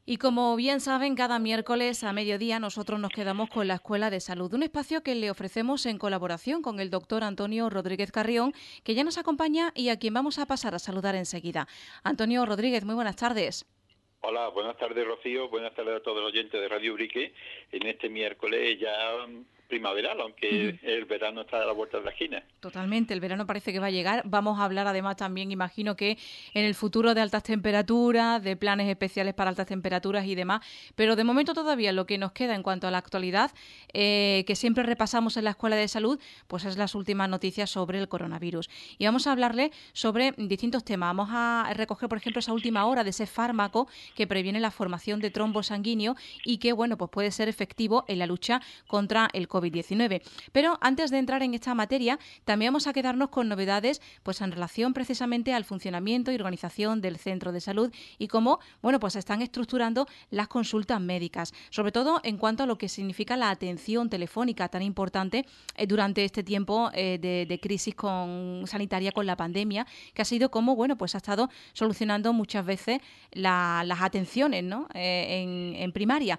Y como bien saben, cada miércoles a mediodía nosotros nos quedamos con la Escuela de Salud, un espacio que le ofrecemos en colaboración con el doctor Antonio Rodríguez Carrión, que ya nos acompaña y a quien vamos a pasar a saludar enseguida. Antonio Rodríguez, muy buenas tardes. Hola, buenas tardes Rocío, buenas tardes a todos los oyentes de Radio Ubrique en este miércoles ya primaveral, aunque el verano está a la vuelta de la esquina. Totalmente, el verano parece que va a llegar. Vamos a hablar además también, imagino que en el futuro de altas temperaturas, de planes especiales para altas temperaturas y demás. Pero de momento todavía lo que nos queda en cuanto a la actualidad, que siempre repasamos en la Escuela de Salud, pues es las últimas noticias sobre el coronavirus. Y vamos a hablarle sobre distintos temas. Vamos a recoger, por ejemplo, esa última hora de ese fármaco que previene la formación de trombo sanguíneo y que, bueno, pues puede ser efectivo en la lucha contra el COVID-19. Pero antes de entrar en esta materia, también vamos a quedarnos con novedades pues en relación precisamente al funcionamiento y organización del centro de salud y cómo, bueno, pues se están estructurando las consultas médicas, sobre todo en cuanto a lo que significa la atención telefónica tan importante durante este tiempo de crisis sanitaria con la pandemia, que ha sido como, bueno, pues ha estado solucionando muchas veces las atenciones, ¿no? En primaria.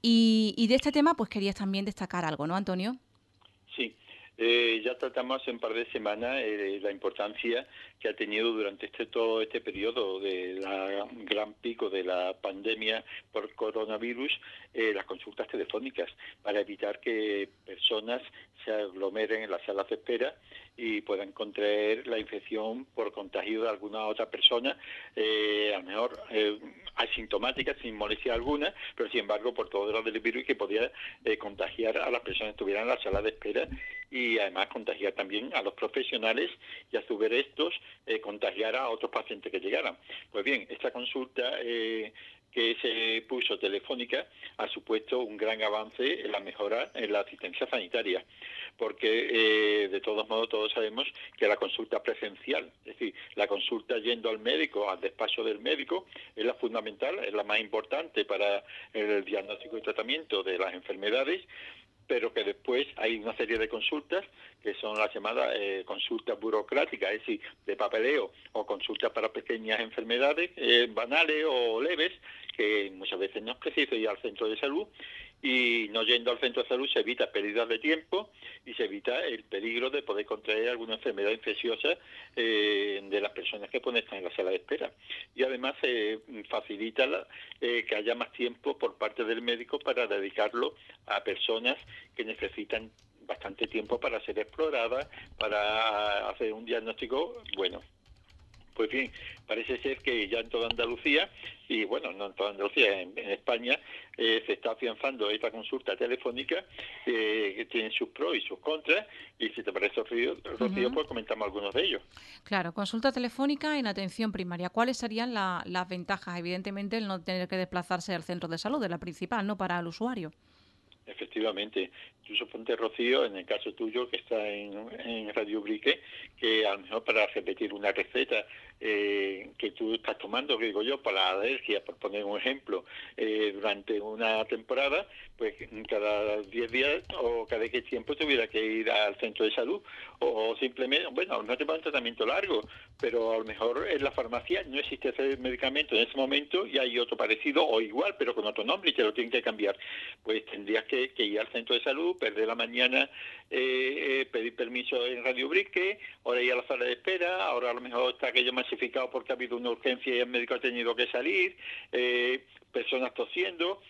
Y de este tema, pues querías también destacar algo, ¿no, Antonio? Sí, ya tratamos hace un par de semanas la importancia que ha tenido durante todo este periodo de la gran pico de la pandemia por coronavirus, las consultas telefónicas, para evitar que personas se aglomeren en las salas de espera y puedan contraer la infección por contagio de alguna otra persona, a lo mejor asintomática, sin molestia alguna, pero sin embargo por todo lo del virus que podía contagiar a las personas que estuvieran en la sala de espera y además contagiar también a los profesionales y a su vez estos contagiar a otros pacientes que llegaran. Pues bien, esta consulta que se puso telefónica ha supuesto un gran avance en la mejora en la asistencia sanitaria, porque de todos modos todos sabemos que la consulta presencial, es decir, la consulta yendo al médico, al despacho del médico, es la fundamental, es la más importante para el diagnóstico y tratamiento de las enfermedades, pero que después hay una serie de consultas que son las llamadas consultas burocráticas, es decir, de papeleo o consultas para pequeñas enfermedades banales o leves, que muchas veces no es preciso ir al centro de salud, y no yendo al centro de salud se evita pérdidas de tiempo y se evita el peligro de poder contraer alguna enfermedad infecciosa de las personas que pueden estar en la sala de espera. Y además se facilita que haya más tiempo por parte del médico para dedicarlo a personas que necesitan bastante tiempo para ser exploradas, para hacer un diagnóstico bueno. Pues bien, parece ser que ya en toda Andalucía, y bueno, no en toda Andalucía, en España, se está afianzando esta consulta telefónica que tiene sus pros y sus contras, y si te parece, Rocío, pues comentamos algunos de ellos. Claro, consulta telefónica en atención primaria. ¿Cuáles serían las ventajas? Evidentemente, el no tener que desplazarse al centro de salud, es la principal, ¿no? Para el usuario. Efectivamente. Tú suponte, Rocío, en el caso tuyo que está en Radio Brique, que a lo mejor para repetir una receta que tú estás tomando, que digo yo, para la alergia, por poner un ejemplo, durante una temporada, pues cada 10 días o cada X tiempo tuviera que ir al centro de salud o simplemente, bueno, no te va un tratamiento largo, pero a lo mejor en la farmacia no existe ese medicamento en ese momento y hay otro parecido o igual, pero con otro nombre y te lo tienen que cambiar. Pues tendrías que ir al centro de salud, perder la mañana, pedir permiso en Radio Brique, ahora ir a la sala de espera, ahora a lo mejor está aquello masificado porque ha habido una urgencia y el médico ha tenido que salir, personas tosiendo,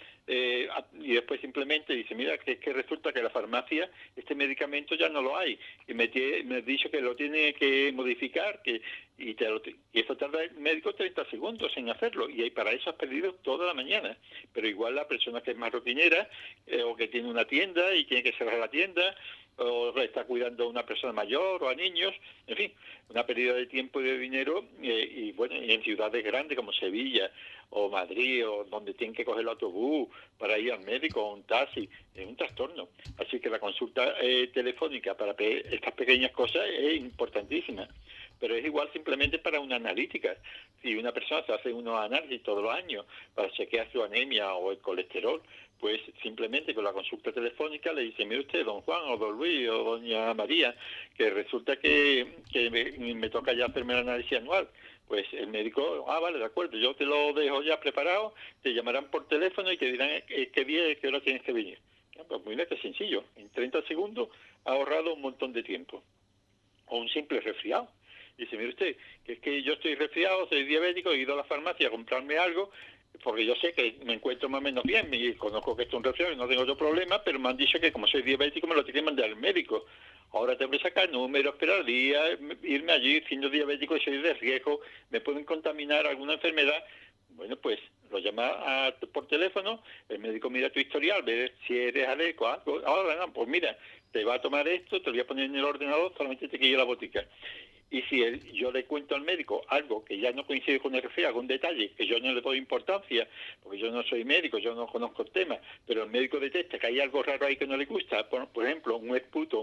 y después simplemente dice, mira, que es que resulta que en la farmacia este medicamento ya no lo hay, y me ha dicho que lo tiene que modificar, y eso tarda el médico 30 segundos en hacerlo, y para eso has perdido toda la mañana. Pero igual la persona que es más rutinera, o que tiene una tienda y tiene que cerrar la tienda, o está cuidando a una persona mayor o a niños, en fin, una pérdida de tiempo y de dinero, y bueno, y en ciudades grandes como Sevilla o Madrid, o donde tienen que coger el autobús para ir al médico o un taxi, es un trastorno. Así que la consulta telefónica para estas pequeñas cosas es importantísima, pero es igual simplemente para una analítica. Si una persona se hace unos análisis todos los años para chequear su anemia o el colesterol, pues simplemente con la consulta telefónica le dice, mire usted, don Juan o don Luis o doña María, que resulta que me toca ya hacerme el análisis anual. pues el médico, vale, de acuerdo, yo te lo dejo ya preparado, te llamarán por teléfono y te dirán qué día y qué hora tienes que venir. Pues mira qué sencillo, en 30 segundos ha ahorrado un montón de tiempo. O un simple resfriado. Dice, mire usted, que es que yo estoy resfriado, soy diabético, he ido a la farmacia a comprarme algo, porque yo sé que me encuentro más o menos bien, y conozco que esto es un resfriado y no tengo otro problema, pero me han dicho que como soy diabético me lo tiene que mandar el médico. Ahora tengo que sacar números, esperar días, irme allí siendo diabético y soy de riesgo, me pueden contaminar alguna enfermedad. Bueno, pues lo llama por teléfono, el médico mira tu historial, ve si eres alérgico a algo. Ahora, no, pues mira, te va a tomar esto, te lo voy a poner en el ordenador, solamente te quiero la botica. Y si yo le cuento al médico algo que ya no coincide con el resfriado, algún detalle que yo no le doy importancia, porque yo no soy médico, yo no conozco el tema, pero el médico detecta que hay algo raro ahí que no le gusta, por ejemplo, un esputo,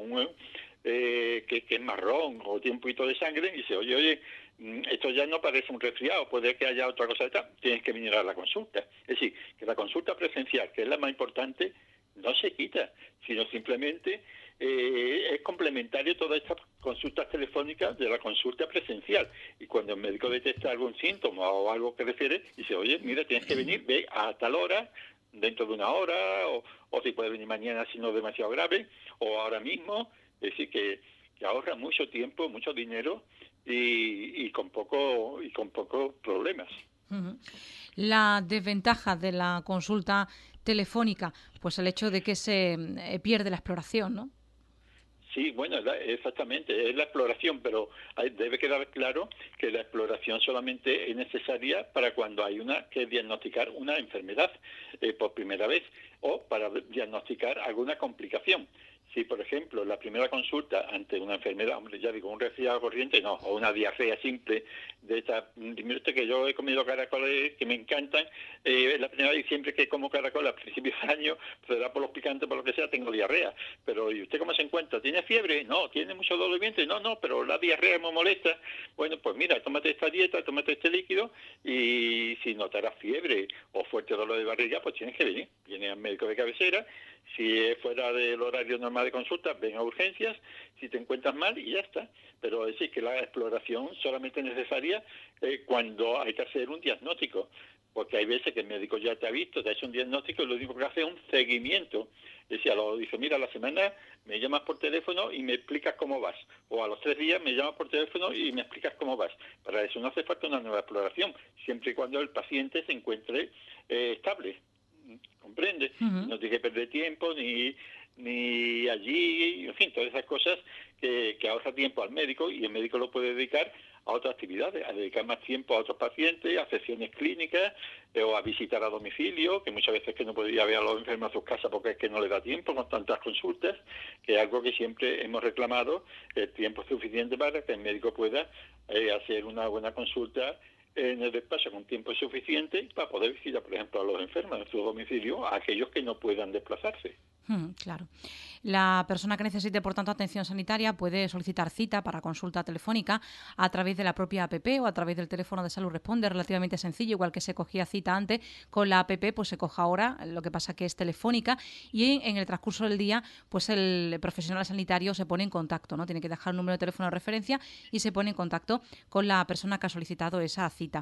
que es marrón o tiene un poquito de sangre, y dice, oye, esto ya no parece un resfriado, puede que haya otra cosa de tal, tienes que venir a la consulta. Es decir, que la consulta presencial, que es la más importante, no se quita, sino simplemente es complementario todas estas consultas telefónicas de la consulta presencial. Y cuando el médico detecta algún síntoma o algo que refiere, dice, oye, mira, tienes que venir, ve a tal hora, dentro de una hora, o si puede venir mañana si no es demasiado grave, o ahora mismo. Es decir, que ahorra mucho tiempo, mucho dinero y con pocos problemas. La desventaja de la consulta telefónica, pues el hecho de que se pierde la exploración, ¿no? Sí, bueno, exactamente, es la exploración, pero debe quedar claro que la exploración solamente es necesaria para cuando hay que diagnosticar una enfermedad por primera vez o para diagnosticar alguna complicación. Si, por ejemplo, la primera consulta ante una enfermedad, hombre, ya digo, un resfriado corriente, no, o una diarrea simple de esta, mire usted que yo he comido caracoles que me encantan, la primera vez siempre que como caracoles a principios de año, pues será por los picantes, por lo que sea, tengo diarrea. Pero, ¿y usted cómo se encuentra? ¿Tiene fiebre? No. ¿Tiene mucho dolor de vientre? No, pero la diarrea me molesta. Bueno, pues mira, tómate esta dieta, tómate este líquido, y si notarás fiebre o fuerte dolor de barriga, pues tienes que venir. Viene al médico de cabecera. Si es fuera del horario normal de consulta, ven a urgencias, si te encuentras mal y ya está. Pero es decir, que la exploración solamente es necesaria cuando hay que hacer un diagnóstico, porque hay veces que el médico ya te ha visto, te ha hecho un diagnóstico y lo único que hace es un seguimiento. Es decir, dice, mira, a la semana me llamas por teléfono y me explicas cómo vas. O a los 3 días me llamas por teléfono y me explicas cómo vas. Para eso no hace falta una nueva exploración, siempre y cuando el paciente se encuentre estable. ¿Comprende? Uh-huh. No tiene que perder tiempo ni allí, en fin, todas esas cosas que ahorra tiempo al médico y el médico lo puede dedicar a otras actividades, a dedicar más tiempo a otros pacientes, a sesiones clínicas o a visitar a domicilio, que muchas veces que no podría ver a los enfermos a sus casas porque es que no le da tiempo con tantas consultas, que es algo que siempre hemos reclamado, el tiempo suficiente para que el médico pueda hacer una buena consulta en el despacho con tiempo suficiente para poder visitar, por ejemplo, a los enfermos en su domicilio, a aquellos que no puedan desplazarse. Claro. La persona que necesite, por tanto, atención sanitaria puede solicitar cita para consulta telefónica a través de la propia APP o a través del teléfono de Salud Responde, relativamente sencillo, igual que se cogía cita antes, con la APP pues se coja ahora, lo que pasa que es telefónica y en el transcurso del día pues el profesional sanitario se pone en contacto, ¿no? Tiene que dejar un número de teléfono de referencia y se pone en contacto con la persona que ha solicitado esa cita.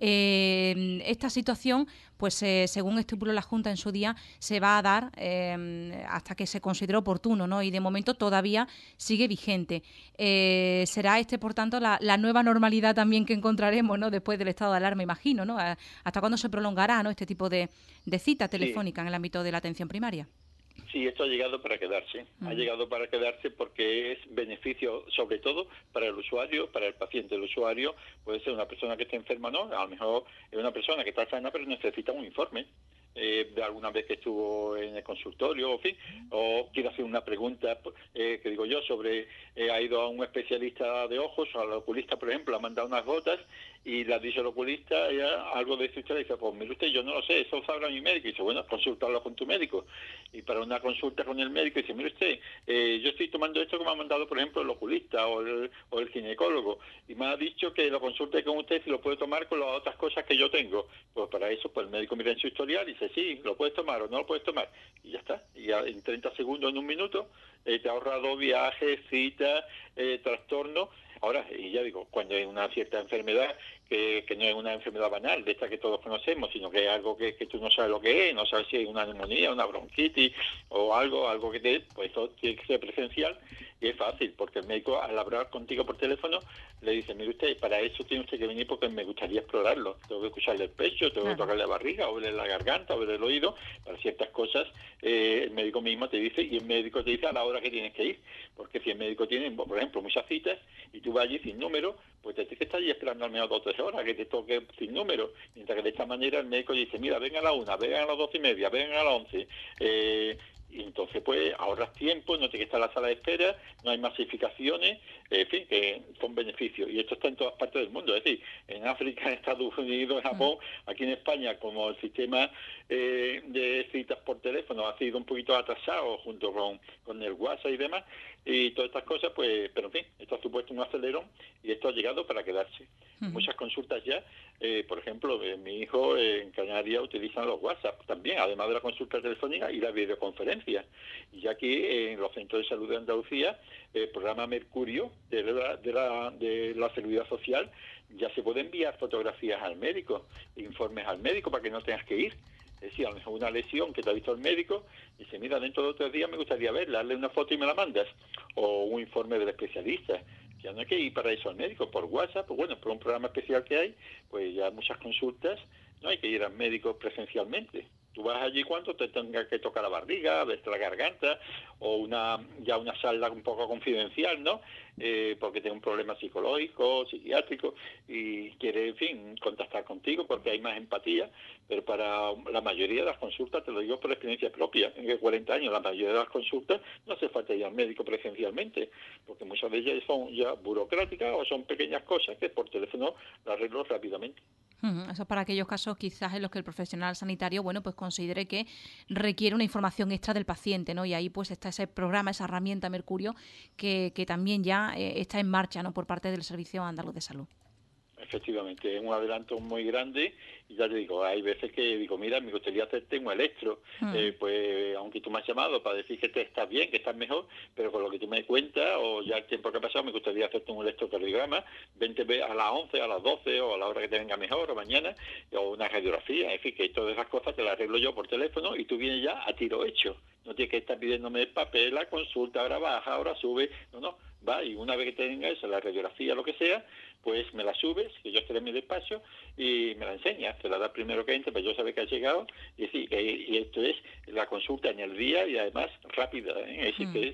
Esta situación, pues según estipuló la Junta en su día, se va a dar hasta que se considere oportuno, ¿no? Y de momento todavía sigue vigente. Será por tanto, la nueva normalidad también que encontraremos, ¿no? Después del estado de alarma, imagino, ¿no? ¿Hasta cuándo se prolongará, ¿no? Este tipo de cita telefónica en el ámbito de la atención primaria? Sí, esto ha llegado para quedarse. Ha llegado para quedarse porque es beneficio, sobre todo, para el usuario, para el paciente. El usuario puede ser una persona que está enferma, ¿no? A lo mejor es una persona que está sana, pero necesita un informe de alguna vez que estuvo en el consultorio, en fin, o quiere hacer una pregunta, que digo yo, sobre, ha ido a un especialista de ojos, al oculista, por ejemplo, ha mandado unas gotas y le ha dicho el oculista algo de eso, y dice, pues mire usted, yo no lo sé, eso sabrá mi médico. Y dice, bueno, consultarlo con tu médico. Y para una consulta con el médico dice, mire usted, yo estoy tomando esto que me ha mandado, por ejemplo, el oculista o el ginecólogo, y me ha dicho que lo consulte con usted si lo puede tomar con las otras cosas que yo tengo. Pues para eso, pues el médico mira en su historial y dice, sí, lo puedes tomar o no lo puedes tomar, y ya está. Y en 30 segundos, en un minuto, te ha ahorrado viajes, citas, trastornos. Ahora, y ya digo, cuando hay una cierta enfermedad que no es una enfermedad banal, de esta que todos conocemos, sino que es algo que tú no sabes lo que es, no sabes si es una neumonía, una bronquitis o algo que te... Pues eso tiene que ser presencial y es fácil, porque el médico al hablar contigo por teléfono le dice, mire usted, para eso tiene usted que venir porque me gustaría explorarlo. Tengo que escucharle el pecho, tengo que tocarle la barriga, o verle la garganta, o verle el oído. Para ciertas cosas el médico mismo te dice, y el médico te dice a la hora que tienes que ir. Porque si el médico tiene, por ejemplo, muchas citas, y tú vas allí sin número, pues te tienes que estar allí esperando al menos 2 o 3 horas que te toque sin número. Mientras que de esta manera el médico dice, mira, venga a la 1, venga a las 12:30, venga a las 11. Y entonces pues ahorras tiempo, no tienes que estar en la sala de espera, no hay masificaciones, en fin, que son beneficios. Y esto está en todas partes del mundo, es decir, en África, en Estados Unidos, en Japón, aquí en España, como el sistema de citas por teléfono ha sido un poquito atrasado junto con el WhatsApp y demás, y todas estas cosas, pues, pero en fin, esto ha supuesto un acelerón y esto ha llegado para quedarse. Muchas consultas ya, por ejemplo, mi hijo en Canarias utilizan los WhatsApp también, además de la consulta telefónica y la videoconferencia. Y ya aquí en los centros de salud de Andalucía, el programa Mercurio de la Seguridad Social, ya se puede enviar fotografías al médico, informes al médico para que no tengas que ir. Es decir, a lo mejor una lesión que te ha visto el médico, dice, mira, dentro de 3 días me gustaría verla, darle una foto y me la mandas. O un informe del especialista. Ya no hay que ir para eso al médico, por WhatsApp, pues bueno, por un programa especial que hay, pues ya muchas consultas, no hay que ir al médico presencialmente. Tú vas allí cuando te tenga que tocar la barriga, verte la garganta, o una charla un poco confidencial, ¿no? Porque tiene un problema psicológico, psiquiátrico, y quiere, en fin, contactar contigo porque hay más empatía, pero para la mayoría de las consultas, te lo digo por experiencia propia, en 40 años, la mayoría de las consultas no hace falta ir al médico presencialmente, porque muchas de ellas son ya burocráticas o son pequeñas cosas que por teléfono las arreglo rápidamente. Eso es para aquellos casos quizás en los que el profesional sanitario, bueno, pues considere que requiere una información extra del paciente, ¿no? Y ahí pues está ese programa, esa herramienta Mercurio que también ya está en marcha, ¿no? Por parte del Servicio Andaluz de Salud. Efectivamente, es un adelanto muy grande y ya te digo, hay veces que digo, mira, me gustaría hacerte un electro, pues aunque tú me has llamado para decir que te estás bien, que estás mejor, pero con lo que tú me cuentas o ya el tiempo que ha pasado me gustaría hacerte un electrocardiograma, vente a las 11, a las 12 o a la hora que te venga mejor o mañana, o una radiografía, en fin, que todas esas cosas te las arreglo yo por teléfono y tú vienes ya a tiro hecho. No tienes que estar pidiéndome el papel, la consulta, ahora baja, ahora sube, no, va, y una vez que tenga esa, la radiografía, lo que sea, pues me la subes, que yo estaré en mi despacho, y me la enseñas, te la da primero que entre, pero yo sabe que ha llegado, y sí, y esto es la consulta en el día y además rápida, ¿eh?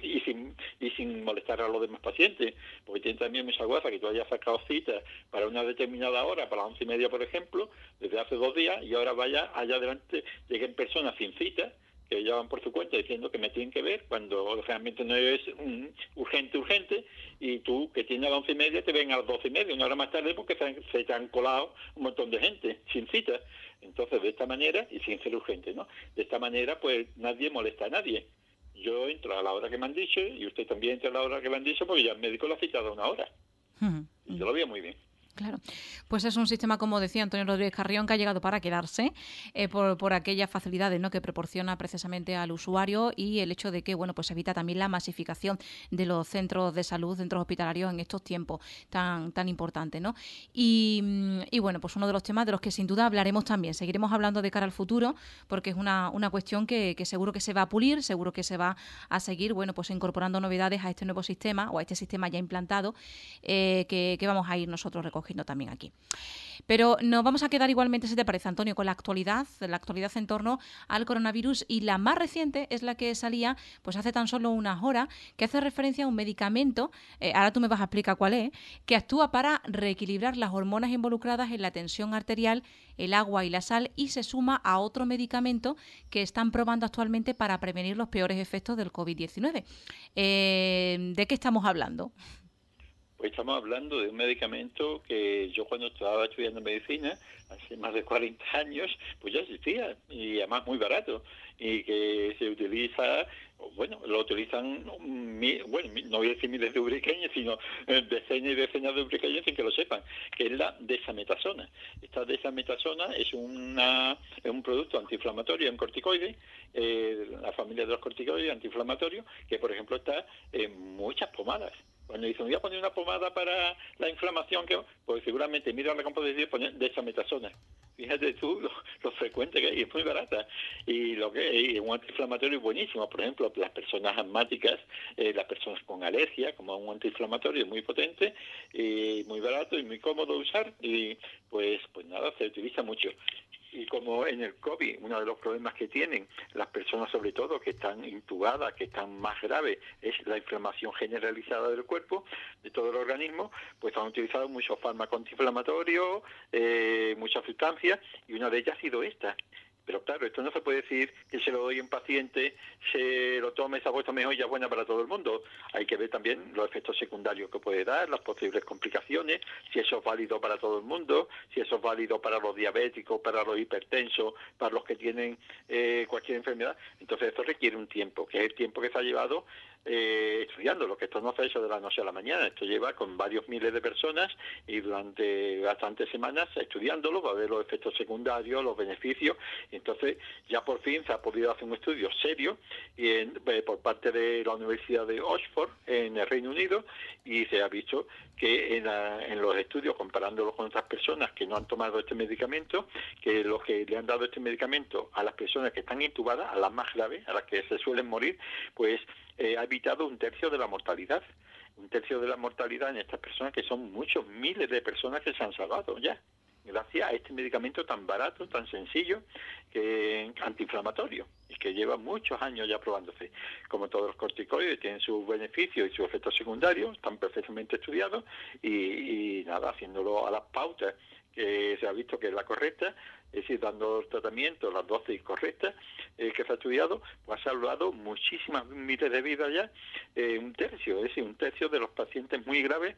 Y sin molestar a los demás pacientes, porque tiene también mucha guasa que tú hayas sacado cita para una determinada hora, para las 11:30 por ejemplo, desde hace 2 días, y ahora vaya allá adelante, lleguen personas sin cita, que ya van por su cuenta diciendo que me tienen que ver cuando realmente no es urgente, y tú que tienes a las 11:30 te ven a las 12:30, una hora más tarde, porque se te han colado un montón de gente sin cita. Entonces, de esta manera, y sin ser urgente, ¿no? De esta manera, pues nadie molesta a nadie. Yo entro a la hora que me han dicho y usted también entra a la hora que me han dicho porque ya el médico lo ha citado a una hora. Y yo lo veo muy bien. Claro, pues es un sistema, como decía Antonio Rodríguez Carrión, que ha llegado para quedarse por aquellas facilidades, ¿no?, que proporciona precisamente al usuario y el hecho de que, bueno, pues evita también la masificación de los centros de salud, centros hospitalarios en estos tiempos tan importantes, ¿no? Y bueno, pues uno de los temas de los que sin duda hablaremos también. Seguiremos hablando de cara al futuro porque es una cuestión que seguro que se va a pulir, seguro que se va a seguir, bueno, pues incorporando novedades a este nuevo sistema o a este sistema ya implantado que vamos a ir nosotros recogiendo también aquí. Pero nos vamos a quedar igualmente, si te parece, Antonio, con la actualidad en torno al coronavirus, y la más reciente es la que salía pues hace tan solo unas horas, que hace referencia a un medicamento, ahora tú me vas a explicar cuál es, que actúa para reequilibrar las hormonas involucradas en la tensión arterial, el agua y la sal, y se suma a otro medicamento que están probando actualmente para prevenir los peores efectos del COVID-19. ¿De qué estamos hablando? Pues estamos hablando de un medicamento que yo cuando estaba estudiando medicina, hace más de 40 años, pues ya existía, y además muy barato, y que se utiliza, bueno, lo utilizan, bueno, no voy a decir miles de ubriqueños, sino decenas y decenas de ubriqueños sin que lo sepan, que es la desametasona. Esta desametasona es un producto antiinflamatorio, un corticoide, la familia de los corticoides antiinflamatorios, que por ejemplo está en muchas pomadas. Cuando dicen, voy a poner una pomada para la inflamación, pues seguramente mira la composición y pone desametasona. Fíjate tú lo frecuente que es, y es muy barata. Y lo que y un antiinflamatorio buenísimo, por ejemplo, las personas asmáticas, las personas con alergia, como un antiinflamatorio muy potente, y muy barato y muy cómodo de usar, y pues nada, se utiliza mucho. Y como en el COVID, uno de los problemas que tienen las personas, sobre todo, que están intubadas, que están más graves, es la inflamación generalizada del cuerpo, de todo el organismo, pues han utilizado muchos fármacos antiinflamatorios, muchas sustancias, y una de ellas ha sido esta. Pero claro, esto no se puede decir que se lo doy a un paciente, se lo tome, se ha puesto mejor y ya es buena para todo el mundo. Hay que ver también los efectos secundarios que puede dar, las posibles complicaciones, si eso es válido para todo el mundo, si eso es válido para los diabéticos, para los hipertensos, para los que tienen cualquier enfermedad. Entonces esto requiere un tiempo, que es el tiempo que se ha llevado estudiándolo, que esto no se ha hecho de la noche a la mañana, esto lleva con varios miles de personas y durante bastantes semanas estudiándolo, va a ver los efectos secundarios, los beneficios, y entonces ya por fin se ha podido hacer un estudio serio por parte de la Universidad de Oxford en el Reino Unido, y se ha visto que en los estudios, comparándolo con otras personas que no han tomado este medicamento, que los que le han dado este medicamento a las personas que están intubadas, a las más graves, a las que se suelen morir, pues ha evitado un tercio de la mortalidad. Un tercio de la mortalidad en estas personas, que son muchos miles de personas que se han salvado ya, gracias a este medicamento tan barato, tan sencillo, que antiinflamatorio, y que lleva muchos años ya probándose. Como todos los corticoides, tienen sus beneficios y sus efectos secundarios, están perfectamente estudiados, y nada, haciéndolo a las pautas que se ha visto que es la correcta, es decir, dando el tratamiento, las dosis correctas que se ha estudiado, pues ha salvado muchísimas miles de vidas ya, un tercio, es decir, un tercio de los pacientes muy graves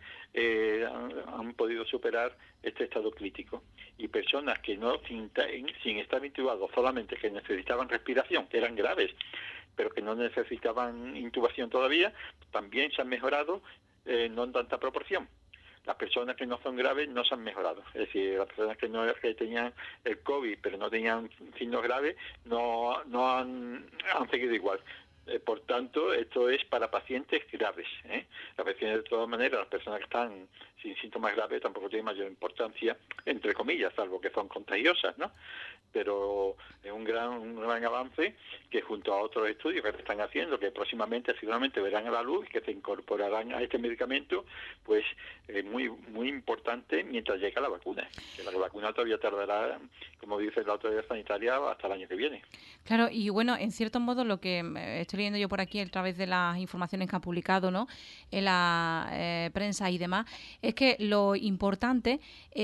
han podido superar este estado crítico. Y personas que no, sin estar intubados, solamente que necesitaban respiración, que eran graves, pero que no necesitaban intubación todavía, también se han mejorado, no en tanta proporción. Las personas que no son graves no se han mejorado. Es decir, las personas que tenían el COVID pero no tenían signos graves no han seguido igual. Por tanto, esto es para pacientes graves. Las pacientes, de todas maneras, las personas que están sin síntomas graves tampoco tienen mayor importancia, entre comillas, salvo que son contagiosas, ¿no? Pero es un gran avance que, junto a otros estudios que se están haciendo, que próximamente seguramente verán a la luz y que se incorporarán a este medicamento, pues es muy importante mientras llega la vacuna. Que la vacuna todavía tardará, como dice la autoridad sanitaria, hasta el año que viene. Claro, y bueno, en cierto modo lo que estoy leyendo yo por aquí a través de las informaciones que han publicado, ¿no?, en la prensa y demás, es que lo importante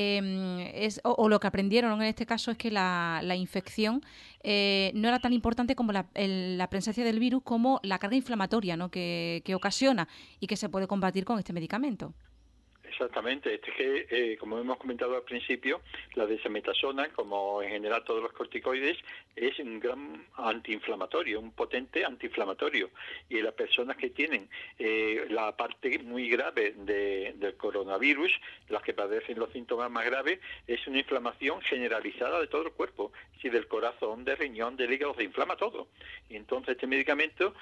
es, o lo que aprendieron en este caso, es que la infección no era tan importante como la presencia del virus, como la carga inflamatoria, ¿no?, que ocasiona y que se puede combatir con este medicamento. Exactamente, es que, como hemos comentado al principio, la desametasona, como en general todos los corticoides, es un gran antiinflamatorio, un potente antiinflamatorio. Y las personas que tienen la parte muy grave del coronavirus, las que padecen los síntomas más graves, es una inflamación generalizada de todo el cuerpo, si del corazón, del riñón, del hígado, se inflama todo. Y entonces este medicamento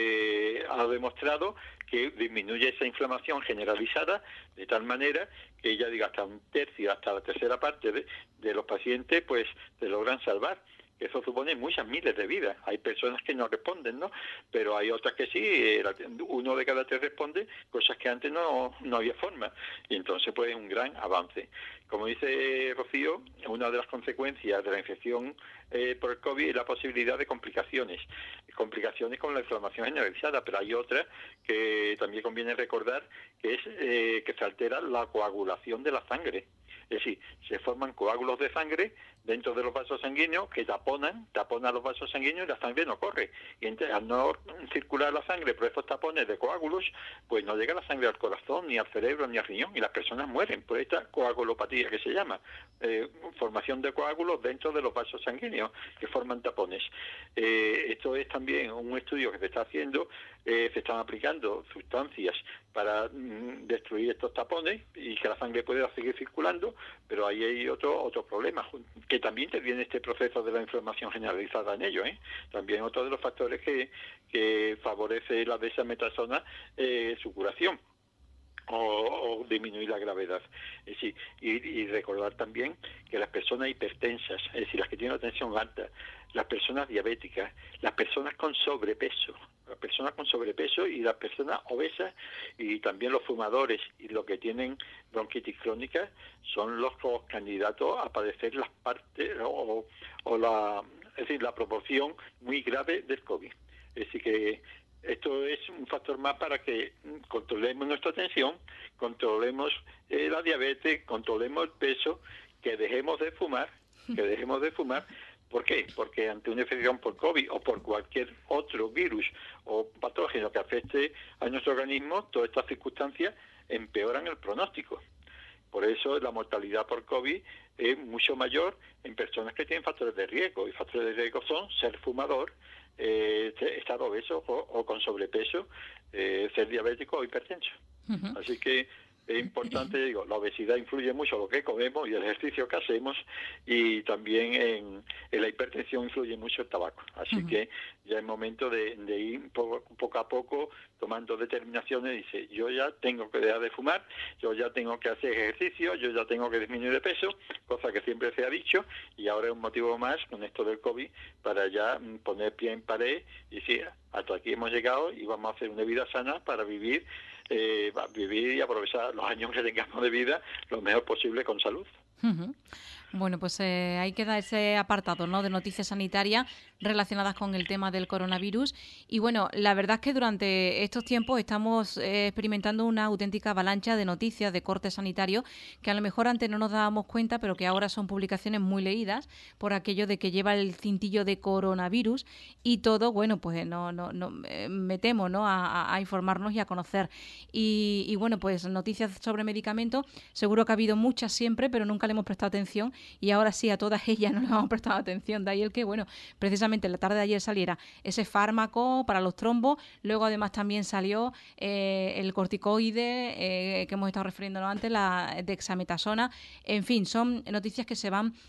ha demostrado que disminuye esa inflamación generalizada de tal manera que ya digo, hasta un tercio, hasta la tercera parte de los pacientes pues se logran salvar. Eso supone muchas miles de vidas. Hay personas que no responden, ¿no? Pero hay otras que sí, 1 de cada 3 responde, cosas que antes no había forma. Y entonces pues es un gran avance. Como dice Rocío, una de las consecuencias de la infección por el COVID es la posibilidad de complicaciones con la inflamación generalizada, pero hay otra que también conviene recordar, que es que se altera la coagulación de la sangre. Es decir, se forman coágulos de sangre dentro de los vasos sanguíneos que taponan los vasos sanguíneos y la sangre no corre. Y entonces, al no circular la sangre por estos tapones de coágulos, pues no llega la sangre al corazón, ni al cerebro, ni al riñón, y las personas mueren por esta coagulopatía que se llama, formación de coágulos dentro de los vasos sanguíneos que forman tapones. Esto es también un estudio que se está haciendo, se están aplicando sustancias para destruir estos tapones y que la sangre pueda seguir circulando, pero ahí hay otro problema, que también interviene este proceso de la inflamación generalizada en ello. También otro de los factores que favorece la desametasona, su curación. o disminuir la gravedad. Es decir, y recordar también que las personas hipertensas, es decir, las que tienen la tensión alta, las personas diabéticas, las personas con sobrepeso, y las personas obesas y también los fumadores y los que tienen bronquitis crónica son los candidatos a padecer las partes es decir, la proporción muy grave del COVID. Es decir que esto es un factor más para que controlemos nuestra tensión, controlemos la diabetes, controlemos el peso, que dejemos de fumar. ¿Por qué? Porque ante una infección por COVID o por cualquier otro virus o patógeno que afecte a nuestro organismo, todas estas circunstancias empeoran el pronóstico. Por eso la mortalidad por COVID es mucho mayor en personas que tienen factores de riesgo. Y factores de riesgo son ser fumador, estar obeso o con sobrepeso, ser diabético o hipertenso. Uh-huh. Así que es importante, digo, la obesidad influye mucho en lo que comemos y el ejercicio que hacemos, y también en la hipertensión influye mucho el tabaco. Así que ya es momento de ir poco a poco tomando determinaciones. Dice, yo ya tengo que dejar de fumar, yo ya tengo que hacer ejercicio, yo ya tengo que disminuir de peso, cosa que siempre se ha dicho, y ahora es un motivo más con esto del COVID para ya poner pie en pared y decir, hasta aquí hemos llegado y vamos a hacer una vida sana para vivir y aprovechar los años que tengamos de vida lo mejor posible con salud. Uh-huh. Bueno, pues ahí queda ese apartado, ¿no?, de noticias sanitarias relacionadas con el tema del coronavirus. Y bueno, la verdad es que durante estos tiempos estamos experimentando una auténtica avalancha de noticias de corte sanitario que a lo mejor antes no nos dábamos cuenta, pero que ahora son publicaciones muy leídas por aquello de que lleva el cintillo de coronavirus, y todo, bueno, pues me temo, ¿no?, a informarnos y a conocer. Y bueno, pues noticias sobre medicamentos, seguro que ha habido muchas siempre, pero nunca le hemos prestado atención, y ahora sí a todas ellas no le hemos prestado atención. De ahí el que, bueno, precisamente en la tarde de ayer saliera ese fármaco para los trombos, luego además también salió el corticoide que hemos estado refiriéndonos antes, la dexametasona. En fin, son noticias que se van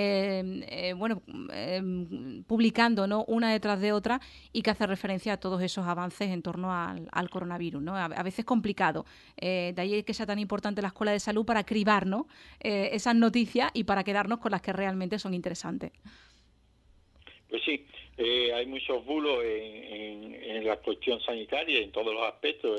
publicando, ¿no?, una detrás de otra, y que hace referencia a todos esos avances en torno al coronavirus, ¿no? A veces complicado. De ahí que sea tan importante la Escuela de Salud para cribar, ¿no?, esas noticias y para quedarnos con las que realmente son interesantes. Pues sí, hay muchos bulos en la cuestión sanitaria, en todos los aspectos,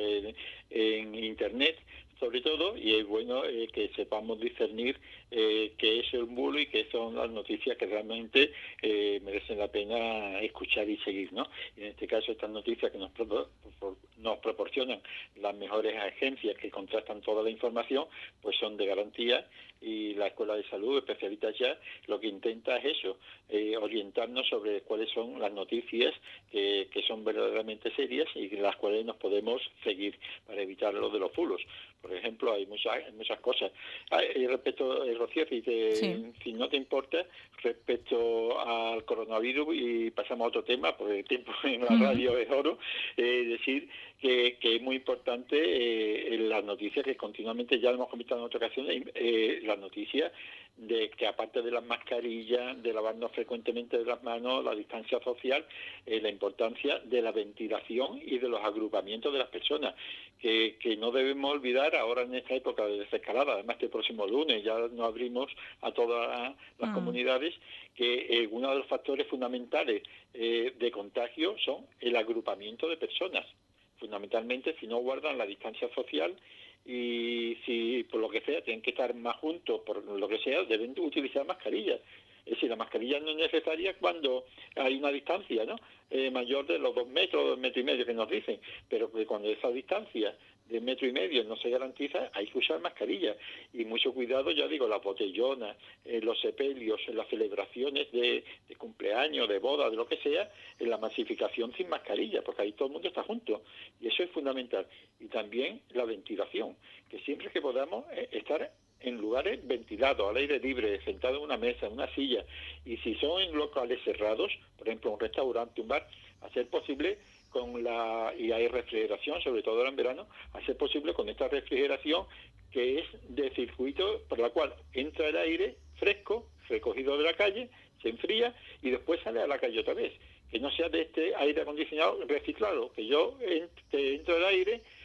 en Internet sobre todo, y es bueno que sepamos discernir qué es el bulo y qué son las noticias que realmente merecen la pena escuchar y seguir, ¿no? Y en este caso estas noticias que nos proporcionan las mejores agencias que contrastan toda la información, pues son de garantía, y la Escuela de Salud, especialistas ya, lo que intenta es eso, orientarnos sobre cuáles son las noticias que son verdaderamente serias y las cuales nos podemos seguir para evitar lo de los bulos. Por ejemplo, hay muchas cosas. Respecto, Rocío, si no te importa, respecto al coronavirus, y pasamos a otro tema, porque el tiempo en la radio es oro, decir que es muy importante las noticias que continuamente, ya hemos comentado en otras ocasiones, las noticias de que aparte de las mascarillas, de lavarnos frecuentemente de las manos, la distancia social, la importancia de la ventilación y de los agrupamientos de las personas, que no debemos olvidar ahora en esta época de desescalada. Además, este próximo lunes ya nos abrimos a todas las comunidades, que uno de los factores fundamentales de contagio son el agrupamiento de personas. Fundamentalmente, si no guardan la distancia social, y si por lo que sea tienen que estar más juntos, por lo que sea, deben utilizar mascarillas. Es decir, la mascarilla no es necesaria cuando hay una distancia, ¿no?, mayor de los 2 metros, 1,5 metros que nos dicen, pero que cuando esa distancia de 1,5 metros no se garantiza, hay que usar mascarilla. Y mucho cuidado, ya digo, las botellonas, los sepelios, en las celebraciones de cumpleaños, de boda, de lo que sea, en la masificación sin mascarilla, porque ahí todo el mundo está junto, y eso es fundamental. Y también la ventilación, que siempre que podamos estar en lugares ventilados, al aire libre, sentado en una mesa, en una silla, y si son en locales cerrados, por ejemplo un restaurante, un bar, hacer posible y hay refrigeración, sobre todo ahora en verano, hacer posible con esta refrigeración que es de circuito, por la cual entra el aire fresco, recogido de la calle, se enfría y después sale a la calle otra vez. Que no sea de este aire acondicionado reciclado, que yo entro el aire,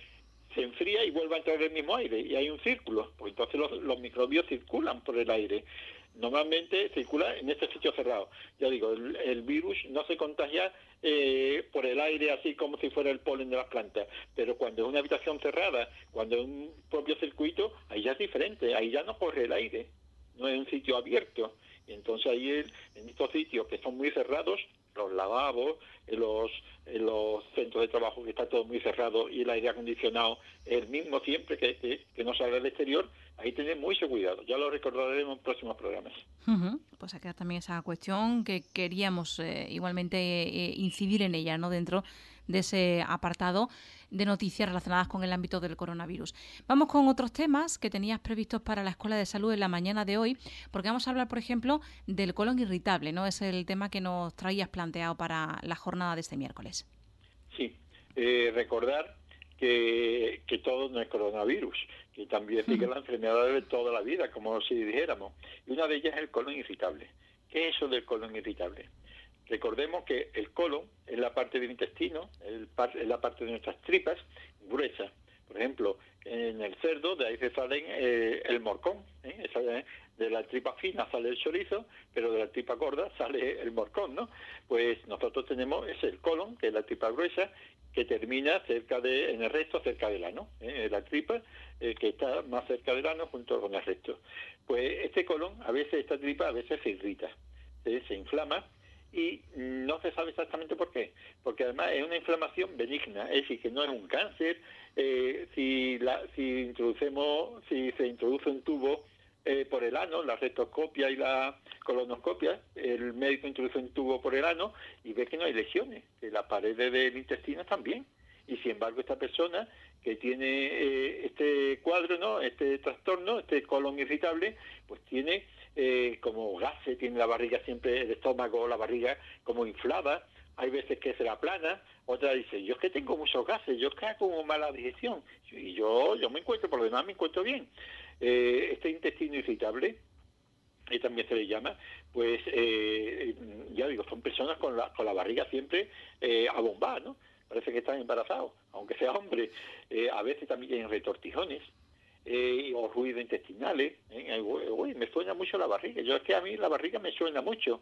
se enfría y vuelve a entrar el mismo aire, y hay un círculo, pues entonces los microbios circulan por el aire. Normalmente circula en este sitio cerrado. Ya digo, el virus no se contagia por el aire así como si fuera el polen de las plantas, pero cuando es una habitación cerrada, cuando es un propio circuito, ahí ya es diferente, ahí ya no corre el aire, no es un sitio abierto. Y entonces ahí en estos sitios que son muy cerrados, los lavabos, en los centros de trabajo que está todo muy cerrado y el aire acondicionado es el mismo siempre que no sale al exterior, ahí tener mucho cuidado. Ya lo recordaremos en próximos programas. Pues acá también esa cuestión que queríamos igualmente incidir en ella, ¿no? Dentro de ese apartado de noticias relacionadas con el ámbito del coronavirus. Vamos con otros temas que tenías previstos para la Escuela de Salud en la mañana de hoy, porque vamos a hablar, por ejemplo, del colon irritable, ¿no? Es el tema que nos traías planteado para la jornada de este miércoles. Sí, recordar que todo no es coronavirus, que también sigue la enfermedad de toda la vida, como si dijéramos. Y una de ellas es el colon irritable. ¿Qué es eso del colon irritable? Recordemos que el colon es la parte del intestino, es la parte de nuestras tripas gruesa. Por ejemplo, en el cerdo de ahí se salen el morcón, de la tripa fina sale el chorizo, pero de la tripa gorda sale el morcón, ¿no? Pues nosotros tenemos el colon, que es la tripa gruesa, que termina en el recto, cerca del ano, la tripa que está más cerca del ano junto con el recto. Pues este colon, esta tripa a veces se irrita, se inflama, y no se sabe exactamente por qué, porque además es una inflamación benigna, es decir, que no es un cáncer. Si se introduce un tubo por el ano, la rectoscopia y la colonoscopia, el médico introduce un tubo por el ano y ve que no hay lesiones, que las paredes del intestino están bien, y sin embargo esta persona que tiene este cuadro, ¿no?, este trastorno, este colon irritable, pues tiene como gases, tiene la barriga siempre, el estómago, la barriga como inflada, hay veces que se la aplana, otra dice, yo es que tengo muchos gases, yo es que hago como mala digestión, y yo me encuentro, por lo demás me encuentro bien. Este intestino irritable, y también se le llama, pues ya digo, son personas con la barriga siempre abombada, ¿no? Parece que están embarazados, aunque sea hombre. A veces también tienen retortijones o ruidos intestinales. Uy, me suena mucho la barriga. Yo es que a mí la barriga me suena mucho.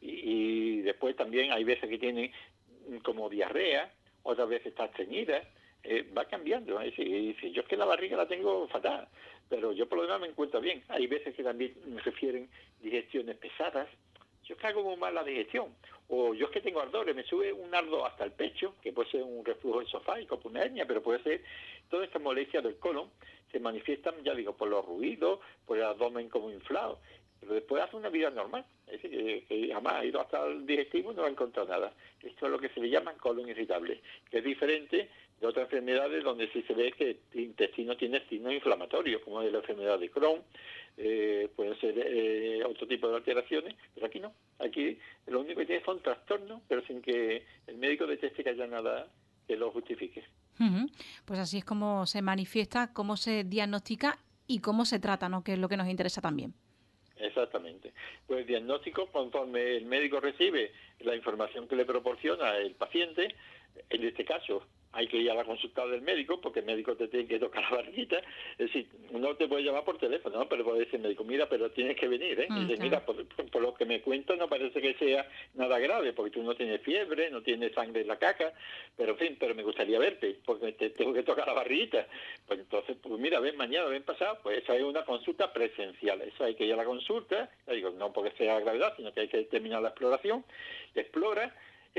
Y después también hay veces que tienen como diarrea, otras veces está estreñida. Va cambiando. Y yo es que la barriga la tengo fatal, pero yo por lo demás me encuentro bien. Hay veces que también me refieren digestiones pesadas. Yo es que hago muy mal la digestión, o yo es que tengo ardores, me sube un ardor hasta el pecho, que puede ser un reflujo esofágico, por una hernia, pero puede ser toda esta molestia del colon, se manifiestan, ya digo, por los ruidos, por el abdomen como inflado, pero después hace una vida normal, es decir, que jamás ha ido hasta el digestivo y no ha encontrado nada. Esto es lo que se le llama colon irritable, que es diferente de otras enfermedades donde sí se ve que el intestino tiene signos inflamatorios, como es la enfermedad de Crohn, pueden ser otro tipo de alteraciones, pero aquí no. Aquí lo único que tiene son trastornos, pero sin que el médico detecte que haya nada que lo justifique. Pues así es como se manifiesta, cómo se diagnostica y cómo se trata, ¿no? Que es lo que nos interesa también. Exactamente. Pues el diagnóstico, conforme el médico recibe la información que le proporciona el paciente, en este caso hay que ir a la consulta del médico, porque el médico te tiene que tocar la barriguita. Es decir, no te puede llamar por teléfono, ¿no? Pero puede decir el médico, mira, pero tienes que venir, ¿eh? Y dice, mira, por lo que me cuentas no parece que sea nada grave, porque tú no tienes fiebre, no tienes sangre en la caca, pero en fin, pero me gustaría verte, porque te tengo que tocar la barriguita. Pues entonces, pues mira, ven mañana, ven pasado, pues esa es una consulta presencial. Eso hay que ir a la consulta, ya digo, no porque sea gravedad, sino que hay que terminar la exploración, explora,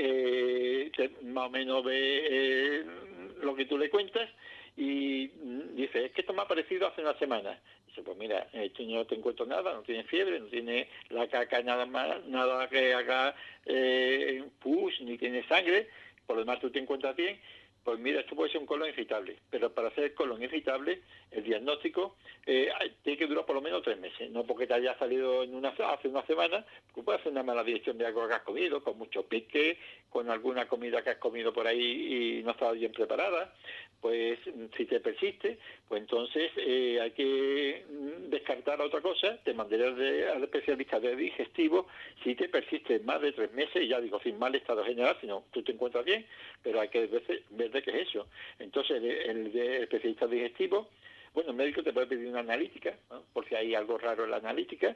más o menos ve lo que tú le cuentas y dice, es que esto me ha parecido hace una semana. Dice, pues mira, tú no te encuentro nada, no tienes fiebre, no tienes la caca nada que haga pus, ni tienes sangre, por lo demás tú te encuentras bien. Pues mira, esto puede ser un colon irritable, pero para ser colon irritable, el diagnóstico tiene que durar por lo menos 3 meses, no porque te haya salido hace una semana, porque puede ser una mala digestión de algo que has comido, con mucho pique, con alguna comida que has comido por ahí y no estaba bien preparada. Pues si te persiste, pues entonces hay que descartar otra cosa, te mandaré al especialista de digestivo si te persiste más de 3 meses, ya digo, sin mal estado general, sino tú te encuentras bien, pero hay que ver de sabe qué es eso. Entonces el especialista digestivo, bueno, el médico te puede pedir una analítica, ¿no? Por si hay algo raro en la analítica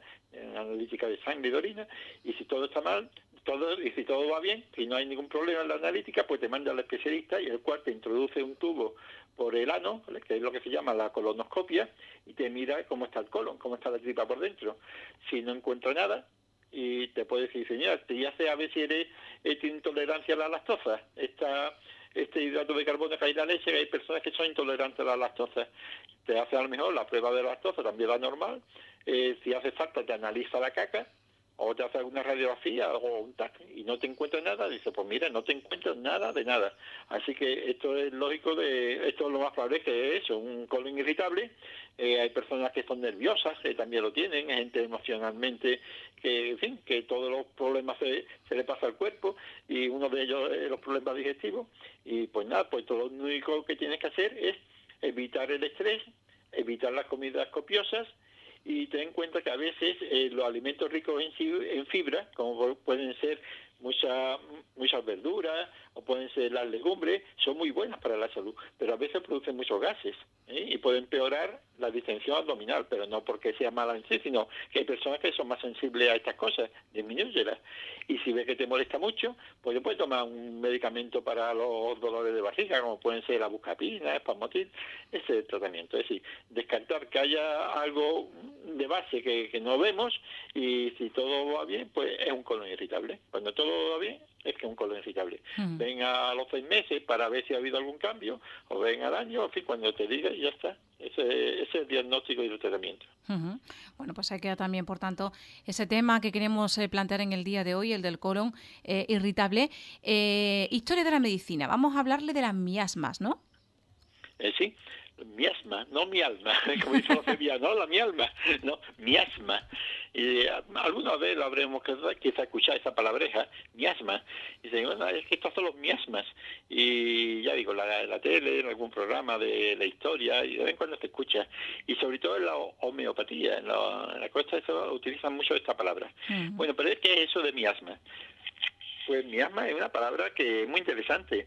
de sangre y de orina, y si todo está mal, y si todo va bien, si no hay ningún problema en la analítica, pues te manda al especialista y el cual te introduce un tubo por el ano, que es lo que se llama la colonoscopia, y te mira cómo está el colon, cómo está la tripa por dentro. Si no encuentra nada, y te puede decir, señora, te hace a ver si eres intolerancia a la lactosa, este hidrato de carbono que hay en la leche, que hay personas que son intolerantes a la lactosa. Te hace a lo mejor la prueba de lactosa, también la normal, si hace falta te analiza la caca, o te hace alguna radiografía o un TAC y no te encuentras nada, dice, pues mira, no te encuentras nada de nada. Así que esto es lógico, esto es lo más probable que es eso, un colon irritable. Hay personas que son nerviosas, que también lo tienen, hay gente emocionalmente que, en fin, que todos los problemas se le pasa al cuerpo, y uno de ellos es los problemas digestivos. Y pues nada, pues todo lo único que tienes que hacer es evitar el estrés, evitar las comidas copiosas, y ten en cuenta que a veces los alimentos ricos en fibra, como pueden ser muchas verduras o pueden ser las legumbres, son muy buenas para la salud, pero a veces producen muchos gases, y pueden empeorar la distensión abdominal, pero no porque sea mala en sí, sino que hay personas que son más sensibles a estas cosas, disminúyelas. Y si ves que te molesta mucho, pues puedes tomar un medicamento para los dolores de barriga, como pueden ser la buscapina, Spasmotil, ese tratamiento. Es decir, descartar que haya algo de base que no vemos, y si todo va bien, pues es un colon irritable. Cuando todo va bien, es que es un colon irritable. Ven a los 6 meses para ver si ha habido algún cambio, o ven al año, en fin, cuando te diga, y ya está. Ese es el diagnóstico y el tratamiento. Bueno, pues ahí queda también, por tanto, ese tema que queremos plantear en el día de hoy, el del colon irritable. Historia de la medicina. Vamos a hablarle de las miasmas, ¿no? Sí, miasma, no mi alma, como dicen los sevillanos, no, mi alma, no, miasma. Y alguna vez lo habremos quizá escuchado esa palabreja, miasma, y dicen, bueno, es que estos son los miasmas. Y ya digo, la tele, en algún programa de la historia, y de vez en cuando se escucha, y sobre todo en la homeopatía, en la costa utilizan mucho esta palabra. Bueno, pero es que eso de miasma. Pues miasma es una palabra que es muy interesante,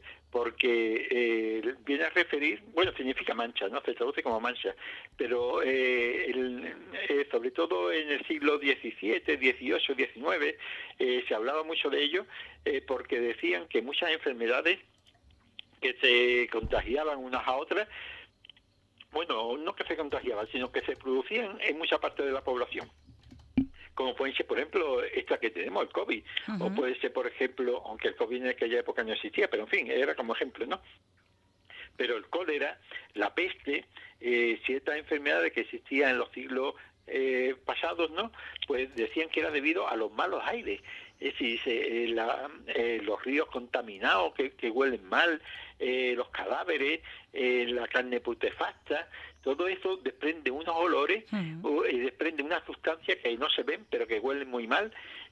porque viene a referir, bueno, significa mancha, ¿no? Se traduce como mancha, pero sobre todo en el siglo XVII, XVIII, XIX, se hablaba mucho de ello, porque decían que muchas enfermedades que se contagiaban unas a otras, bueno, no que se contagiaban, sino que se producían en mucha parte de la población. Como pueden ser, por ejemplo, esta que tenemos, el COVID, o puede ser, por ejemplo, aunque el COVID en aquella época no existía, pero en fin, era como ejemplo, ¿no? Pero el cólera, la peste, ciertas enfermedades que existían en los siglos pasados, ¿no? Pues decían que era debido a los malos aires. Es decir, los ríos contaminados que huelen mal, los cadáveres, la carne putrefacta, todo eso desprende unos olores y desprende una sustancia que no se ven pero que huelen muy mal,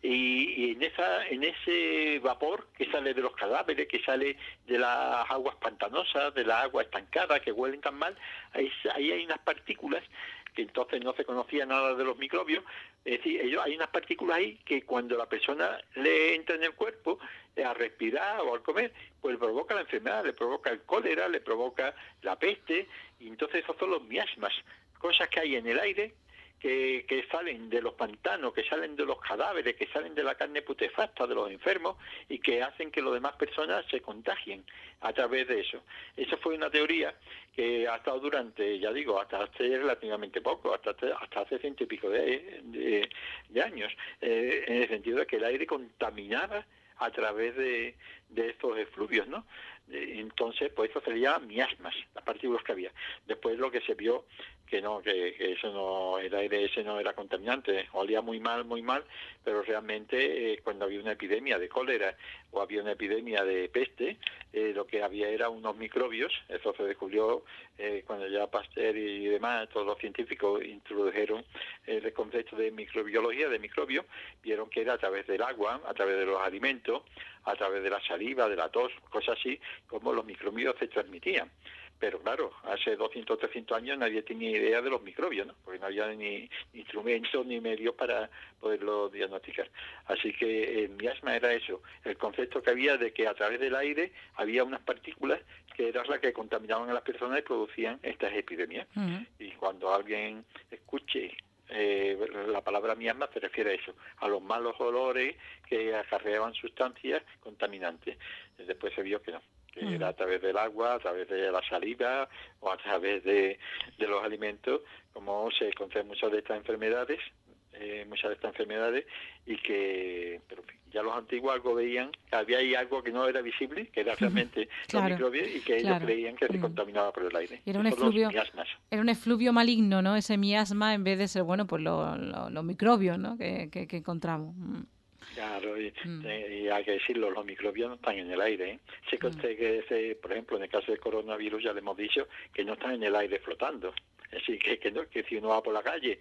y en ese vapor que sale de los cadáveres, que sale de las aguas pantanosas, de las aguas estancadas que huelen tan mal, ahí hay unas partículas que entonces no se conocía nada de los microbios. Es decir, hay unas partículas ahí que cuando la persona le entra en el cuerpo, a respirar o al comer, pues le provoca la enfermedad, le provoca el cólera, le provoca la peste, y entonces esos son los miasmas, cosas que hay en el aire que salen de los pantanos, que salen de los cadáveres, que salen de la carne putrefacta de los enfermos, y que hacen que las demás personas se contagien a través de eso. Esa fue una teoría que ha estado durante, ya digo, hasta hace relativamente poco, hasta hace 100 y pico de años, en el sentido de que el aire contaminaba a través de estos efluvios, ¿no? Entonces, pues eso sería miasmas, las partículas que había. Después lo que se vio que no, que eso no, el aire ese no era contaminante, olía muy mal, pero realmente cuando había una epidemia de cólera o había una epidemia de peste, lo que había era unos microbios. Eso se descubrió cuando ya Pasteur y demás, todos los científicos introdujeron el concepto de microbiología, de microbios, vieron que era a través del agua, a través de los alimentos, a través de la saliva, de la tos, cosas así, como los microbios se transmitían. pero claro, hace 200 o 300 años nadie tenía idea de los microbios, ¿no? Porque no había ni instrumentos ni medios para poderlo diagnosticar. Así que el miasma era eso, el concepto que había de que a través del aire había unas partículas que eran las que contaminaban a las personas y producían estas epidemias. Y cuando alguien escuche la palabra miasma se refiere a eso, a los malos olores que acarreaban sustancias contaminantes. Después se vio que no, que era a través del agua, a través de la saliva o a través de los alimentos, como se contraen muchas de estas enfermedades, y que, pero ya los antiguos algo veían, que había ahí algo que no era visible, que era realmente los microbios, y que ellos creían que se contaminaba por el aire. Era un efluvio maligno, ¿no? Ese miasma, en vez de ser, bueno, pues los microbios, ¿no? que encontramos. Claro, y hay que decirlo, los microbios no están en el aire, ¿eh? Sí que por ejemplo, en el caso del coronavirus ya le hemos dicho que no están en el aire flotando. Es decir, que si uno va por la calle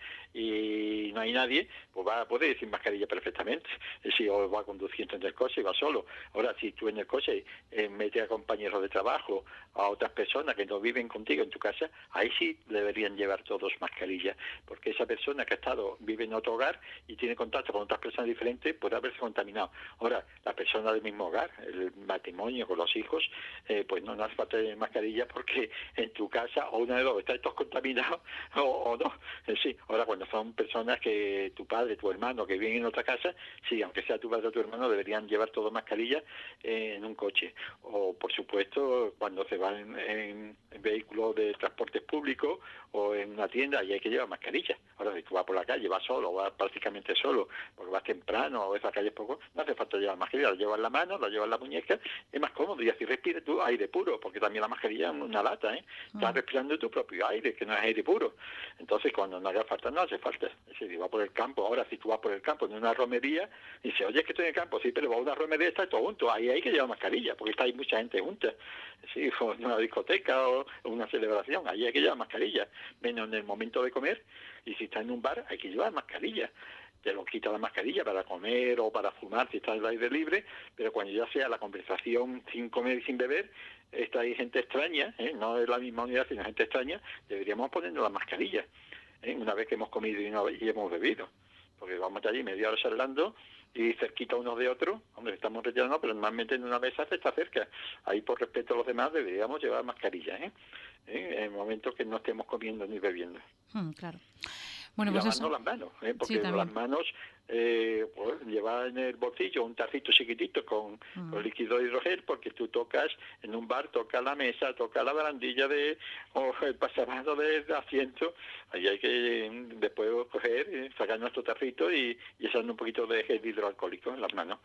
y no hay nadie, pues va a poder ir sin mascarilla perfectamente. Es decir, o va conduciendo en el coche y va solo. Ahora, si tú en el coche metes a compañeros de trabajo, a otras personas que no viven contigo en tu casa, ahí sí deberían llevar todos mascarilla, porque esa persona que vive en otro hogar y tiene contacto con otras personas diferentes, puede haberse contaminado. Ahora, la persona del mismo hogar, el matrimonio con los hijos, pues no hace falta de mascarilla porque en tu casa, o una de dos, están todos contaminados o no. Sí, ahora cuando son personas que tu padre, tu hermano, que viven en otra casa, sí, aunque sea tu padre o tu hermano, deberían llevar todo mascarilla en un coche. O, por supuesto, cuando se van en vehículos de transportes públicos o en una tienda, ahí hay que llevar mascarilla. Ahora, si tú vas por la calle, vas solo, vas prácticamente solo, porque vas temprano o esa calle es poco, no hace falta llevar mascarilla, la llevas en la mano, la llevas en la muñeca, es más cómodo y así respiras tu aire puro, porque también la mascarilla es una lata, ¿eh? Estás respirando tu propio aire, que no es aire puro. Entonces, cuando no haga falta, no hace falta. Es decir, va por el campo. Ahora, si tú vas por el campo en una romería, y dices, oye, es que estoy en el campo, sí, pero va a una romería, está todo junto, ahí hay que llevar mascarilla, porque está ahí mucha gente junta. Sí, o en una discoteca o una celebración, ahí hay que llevar mascarilla. Menos en el momento de comer, y si está en un bar, hay que llevar mascarilla. Te lo quita la mascarilla para comer o para fumar si está al aire libre, pero cuando ya sea la conversación sin comer y sin beber, esta hay gente extraña, no es la misma unidad, sino gente extraña, deberíamos ponernos la mascarilla, una vez que hemos comido y hemos bebido, porque vamos allí media hora charlando y cerquita unos de otros, hombre, estamos retirando, pero normalmente en una mesa se está cerca, ahí por respeto a los demás deberíamos llevar mascarilla, en el momento que no estemos comiendo ni bebiendo. Claro. Bueno, y pues lavarnos las manos, porque sí, las manos, pues, llevar en el bolsillo un tarrito chiquitito con líquido de hidrogel, porque tú tocas en un bar, tocas la mesa, tocas la barandilla o el pasamanos del asiento, ahí hay que después coger, sacar nuestro tarrito y echar un poquito de gel hidroalcohólico en las manos.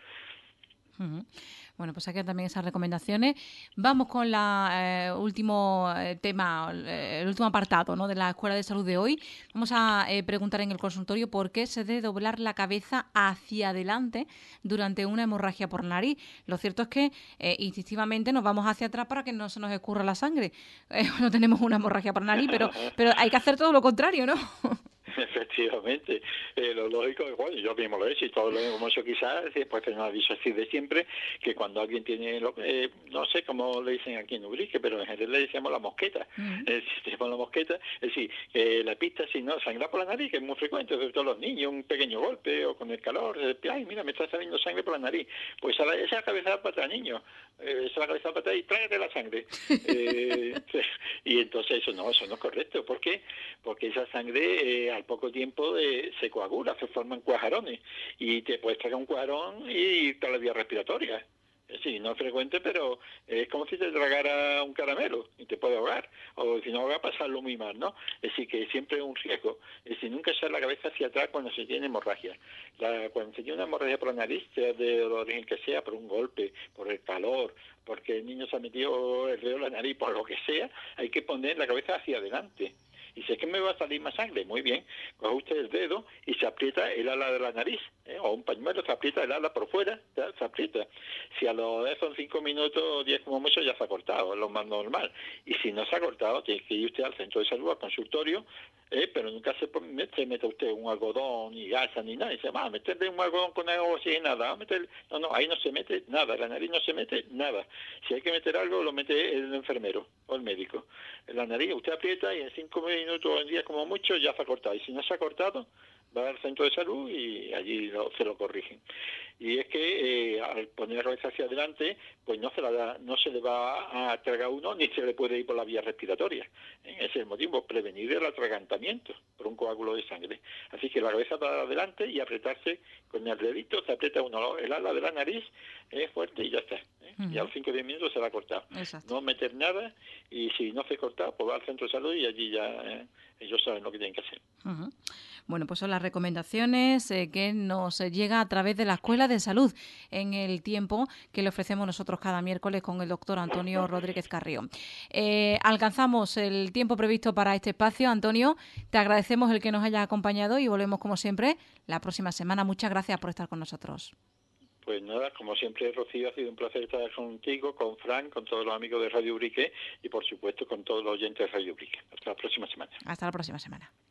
Bueno, pues aquí también esas recomendaciones. Vamos con el último tema, el último apartado, ¿no?, de la Escuela de Salud de hoy. Vamos a preguntar en el consultorio por qué se debe doblar la cabeza hacia adelante durante una hemorragia por nariz. Lo cierto es que instintivamente nos vamos hacia atrás para que no se nos escurra la sangre. No tenemos una hemorragia por nariz, pero hay que hacer todo lo contrario, ¿no? Efectivamente, lo lógico es, bueno, yo mismo lo he hecho y todos lo hemos hecho quizás, pues tenemos aviso así de siempre, que cuando alguien tiene, no sé cómo le dicen aquí en Ubrique, pero en general le decíamos la mosqueta, decimos la mosqueta, es decir, la pista, si no, sangra por la nariz, que es muy frecuente, sobre todo los niños, un pequeño golpe o con el calor, ay, mira, me está saliendo sangre por la nariz, pues esa es la cabeza para atrás, niño, esa es la cabeza para atrás y trágate la sangre. Y entonces eso no es correcto. ¿Por qué? Porque esa sangre al poco tiempo se coagula, se forman cuajarones y te puedes tragar un cuajarón y toda la vía respiratoria. Sí, no es frecuente, pero es como si te tragara un caramelo y te puede ahogar, o si no va a pasarlo muy mal, ¿no? Es decir, que siempre es un riesgo. Es decir, nunca echar la cabeza hacia atrás cuando se tiene hemorragia. Cuando se tiene una hemorragia por la nariz, sea de origen que sea, por un golpe, por el calor, porque el niño se ha metido el dedo en la nariz, por lo que sea, hay que poner la cabeza hacia adelante. Y si es que me va a salir más sangre, muy bien, coge usted el dedo y se aprieta el ala de la nariz, o un pañuelo, se aprieta el ala por fuera, ¿ya? Se aprieta. Si a lo de son 5 minutos o 10 como mucho ya se ha cortado, es lo más normal. Y si no se ha cortado, tiene que ir usted al centro de salud, al consultorio, pero nunca se mete usted un algodón, ni gasa, ni nada. Y dice, va, meterle un algodón con algo así, nada. No, ahí no se mete nada, la nariz no se mete nada. Si hay que meter algo, lo mete el enfermero o el médico. En la nariz usted aprieta y en 5 minutos o en 10 como mucho ya se ha cortado. Y si no se ha cortado, va al centro de salud y allí se lo corrigen. Y es que al poner la cabeza hacia adelante, pues no se le va a tragar uno ni se le puede ir por la vía respiratoria. Ese es el motivo, prevenir el atragantamiento por un coágulo de sangre. Así que la cabeza para adelante y apretarse con el dedito, se aprieta uno el ala de la nariz, fuerte y ya está. Y a los 5 o 10 minutos se la ha cortado. Exacto. No meter nada y si no se corta, pues va al centro de salud y allí ya ellos saben lo que tienen que hacer. Bueno, pues son las recomendaciones que nos llega a través de la Escuela de Salud en el tiempo que le ofrecemos nosotros cada miércoles con el doctor Antonio Rodríguez Carrión. Alcanzamos el tiempo previsto para este espacio. Antonio, te agradecemos el que nos hayas acompañado y volvemos como siempre la próxima semana. Muchas gracias por estar con nosotros. Pues nada, como siempre, Rocío, ha sido un placer estar contigo, con Fran, con todos los amigos de Radio Ubrique y, por supuesto, con todos los oyentes de Radio Ubrique. Hasta la próxima semana. Hasta la próxima semana.